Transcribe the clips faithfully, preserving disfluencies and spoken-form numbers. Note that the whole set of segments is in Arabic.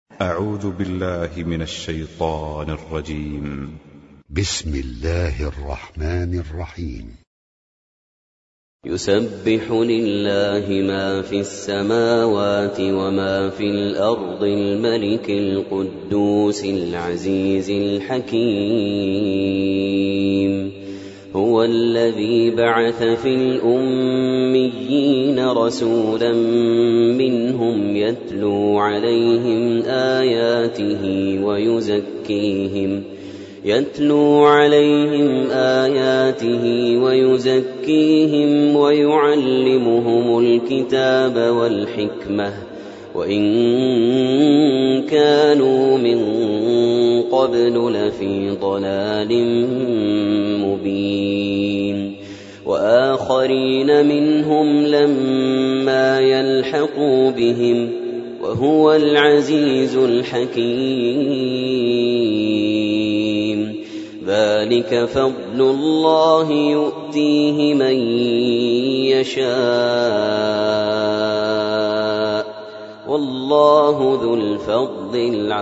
أعوذ بالله من الشيطان الرجيم. بسم الله الرحمن الرحيم. يسبح لله ما في السماوات وما في الأرض الملك القدوس العزيز الحكيم. هو الذي بعث في الأميين رسولا منهم يتلو عليهم آياته ويزكيهم يتلو عليهم آياته ويزكيهم ويعلمهم الكتاب والحكمة وإن كانوا من قبل لفي ضلال مبين. وآخرين منهم لما يلحقوا بهم وهو العزيز الحكيم. ذلك فضل الله يؤتيه من يشاء والله ذو الفضل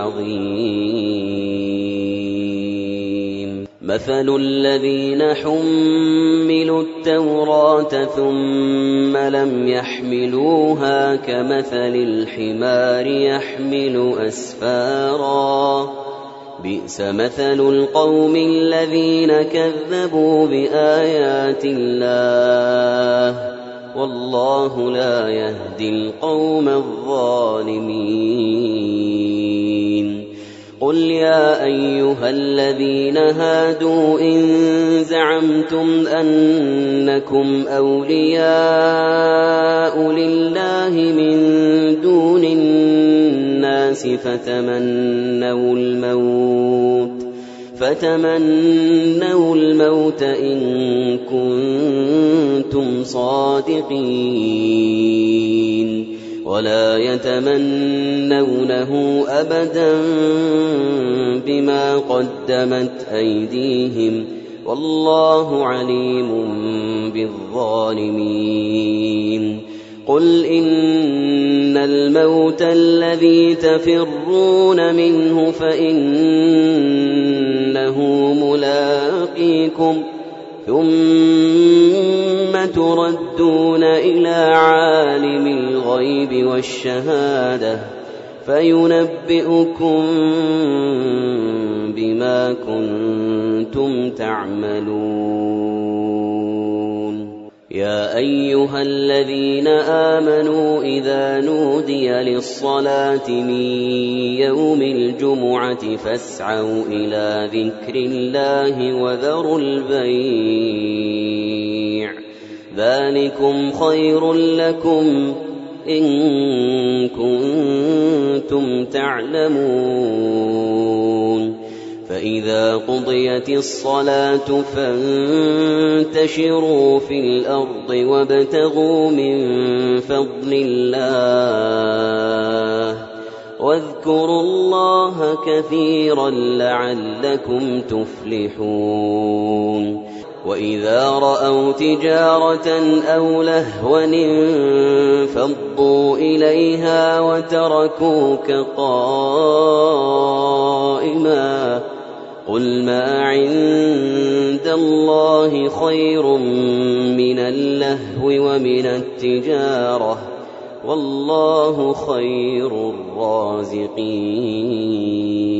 العظيم. مثل الذين حملوا التوراة ثم لم يحملوها كمثل الحمار يحمل أسفارا بئس مثل القوم الذين كذبوا بآيات الله والله لا يهدي القوم الظالمين. قل يا أيها الذين هادوا إن زعمتم أنكم أولياء لله من دون الناس فتمنوا الموت فتمنوا الموت إن كنتم صادقين ولا يتمنونه أبدا بما قدمت أيديهم والله عليم بالظالمين. قل إن الموت الذي تفرون منه فإنه ملاقيكم ثم تردون إلى عالم الغيب والشهادة فينبئكم بما كنتم تعملون. يا أيها الذين آمنوا إذا نودي للصلاة من يوم الجمعة فاسعوا إلى ذكر الله وذروا البيع ذلكم خير لكم إن كنتم تعلمون. فإذا قضيت الصلاة فانتشروا في الأرض وابتغوا من فضل الله واذكروا الله كثيرا لعلكم تفلحون. وإذا رأوا تجارة أو لهوا انفضوا إليها وتركوك قائما قل ما عند الله خير من اللهو ومن التجارة والله خير الرازقين.